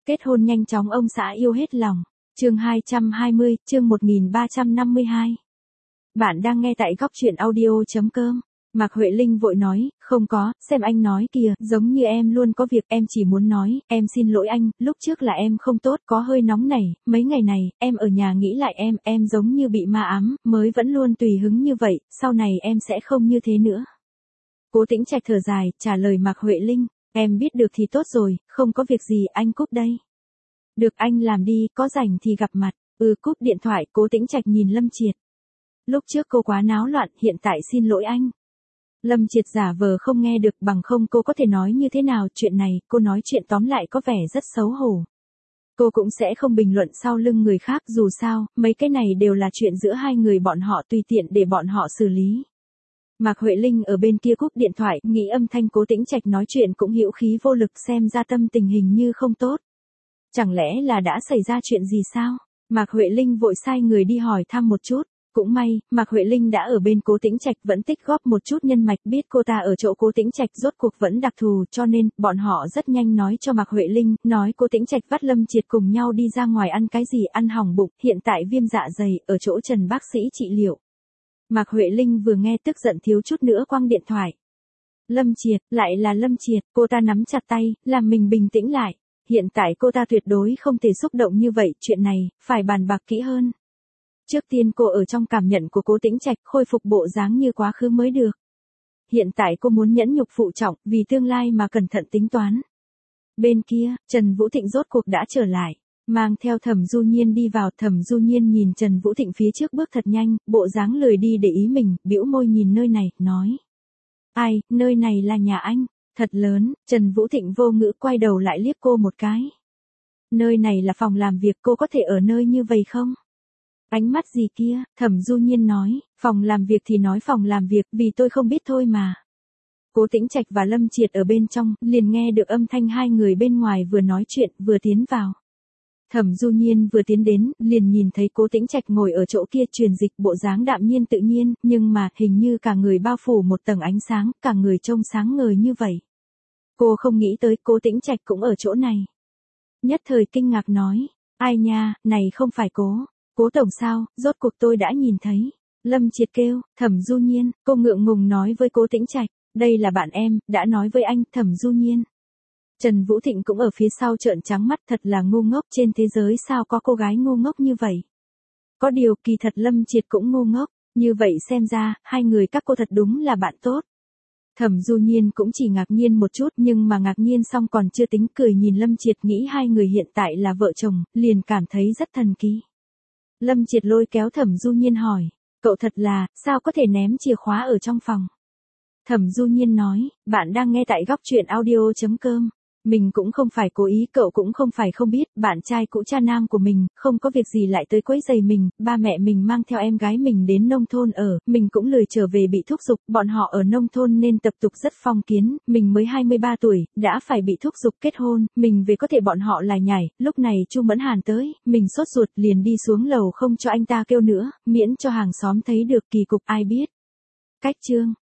Kết hôn nhanh chóng ông xã yêu hết lòng. Chương 220, chương 1352. Bạn đang nghe tại góc truyện audio.com. Mạc Huệ Linh vội nói, không có, xem anh nói kìa, giống như em luôn có việc, em chỉ muốn nói, em xin lỗi anh, lúc trước là em không tốt, có hơi nóng nảy, mấy ngày này, em ở nhà nghĩ lại em giống như bị ma ám, mới vẫn luôn tùy hứng như vậy, sau này em sẽ không như thế nữa. Cố Tĩnh Trạch thở dài, trả lời Mạc Huệ Linh, em biết được thì tốt rồi, không có việc gì, anh cúp đây. Được anh làm đi, có rảnh thì gặp mặt. Cúp điện thoại. Cố Tĩnh Trạch nhìn Lâm Triệt. Lúc trước cô quá náo loạn, hiện tại xin lỗi anh. Lâm Triệt giả vờ không nghe được, bằng không cô có thể nói như thế nào, chuyện này, cô nói chuyện tóm lại có vẻ rất xấu hổ. Cô cũng sẽ không bình luận sau lưng người khác, dù sao, mấy cái này đều là chuyện giữa hai người bọn họ, tùy tiện để bọn họ xử lý. Mạc Huệ Linh ở bên kia cúp điện thoại, nghĩ âm thanh Cố Tĩnh Trạch nói chuyện cũng hữu khí vô lực, xem ra tâm tình hình như không tốt. Chẳng lẽ là đã xảy ra chuyện gì sao? Mạc Huệ Linh vội sai người đi hỏi thăm một chút. Cũng may, Mạc Huệ Linh đã ở bên Cố Tĩnh Trạch, vẫn tích góp một chút nhân mạch, biết cô ta ở chỗ Cố Tĩnh Trạch rốt cuộc vẫn đặc thù, cho nên, bọn họ rất nhanh nói cho Mạc Huệ Linh, nói Cố Tĩnh Trạch vắt Lâm Triệt cùng nhau đi ra ngoài ăn cái gì, ăn hỏng bụng, hiện tại viêm dạ dày, ở chỗ Trần bác sĩ trị liệu. Mạc Huệ Linh vừa nghe tức giận thiếu chút nữa quăng điện thoại. Lâm Triệt, lại là Lâm Triệt, cô ta nắm chặt tay, làm mình bình tĩnh lại. Hiện tại cô ta tuyệt đối không thể xúc động như vậy, chuyện này, phải bàn bạc kỹ hơn. Trước tiên cô ở trong cảm nhận của Cố Tĩnh Trạch, khôi phục bộ dáng như quá khứ mới được. Hiện tại cô muốn nhẫn nhục phụ trọng, vì tương lai mà cẩn thận tính toán. Bên kia, Trần Vũ Thịnh rốt cuộc đã trở lại, mang theo Thẩm Du Nhiên đi vào. Thẩm Du Nhiên nhìn Trần Vũ Thịnh phía trước bước thật nhanh, bộ dáng lười đi để ý mình, bĩu môi nhìn nơi này, nói. Ai, nơi này là nhà anh. Thật lớn. Trần Vũ Thịnh vô ngữ quay đầu lại liếc cô một cái. Nơi này là phòng làm việc, cô có thể ở nơi như vậy không? Ánh mắt gì kia? Thẩm Du Nhiên nói, phòng làm việc thì nói phòng làm việc, vì tôi không biết thôi mà. Cố Tĩnh Trạch và Lâm Triệt ở bên trong, liền nghe được âm thanh hai người bên ngoài vừa nói chuyện, vừa tiến vào. Thẩm Du Nhiên vừa tiến đến, liền nhìn thấy Cố Tĩnh Trạch ngồi ở chỗ kia truyền dịch, bộ dáng đạm nhiên tự nhiên, nhưng mà, hình như cả người bao phủ một tầng ánh sáng, cả người trông sáng ngời như vậy. Cô không nghĩ tới Cố Tĩnh Trạch cũng ở chỗ này. Nhất thời kinh ngạc nói, ai nha, này không phải Cố tổng sao, rốt cuộc tôi đã nhìn thấy. Lâm Triệt kêu, Thẩm Du Nhiên, cô ngượng ngùng nói với Cố Tĩnh Trạch, đây là bạn em, đã nói với anh, Thẩm Du Nhiên. Trần Vũ Thịnh cũng ở phía sau trợn trắng mắt, thật là ngu ngốc, trên thế giới sao có cô gái ngu ngốc như vậy. Có điều kỳ thật Lâm Triệt cũng ngu ngốc, như vậy xem ra, hai người các cô thật đúng là bạn tốt. Thẩm Du Nhiên cũng chỉ ngạc nhiên một chút, nhưng mà ngạc nhiên xong còn chưa tính, cười nhìn Lâm Triệt, nghĩ hai người hiện tại là vợ chồng, liền cảm thấy rất thần kỳ. Lâm Triệt lôi kéo Thẩm Du Nhiên hỏi, cậu thật là, sao có thể ném chìa khóa ở trong phòng? Thẩm Du Nhiên nói, bạn đang nghe tại góc truyện audio.com. Mình cũng không phải cố ý, cậu cũng không phải không biết, bạn trai cũ cha nam của mình, không có việc gì lại tới quấy rầy mình, ba mẹ mình mang theo em gái mình đến nông thôn ở, mình cũng lười trở về bị thúc giục, bọn họ ở nông thôn nên tập tục rất phong kiến, mình mới 23 tuổi, đã phải bị thúc giục kết hôn, mình về có thể bọn họ lại nhảy, lúc này Chu Mẫn Hàn tới, mình sốt ruột liền đi xuống lầu không cho anh ta kêu nữa, miễn cho hàng xóm thấy được, kỳ cục ai biết. Cách chương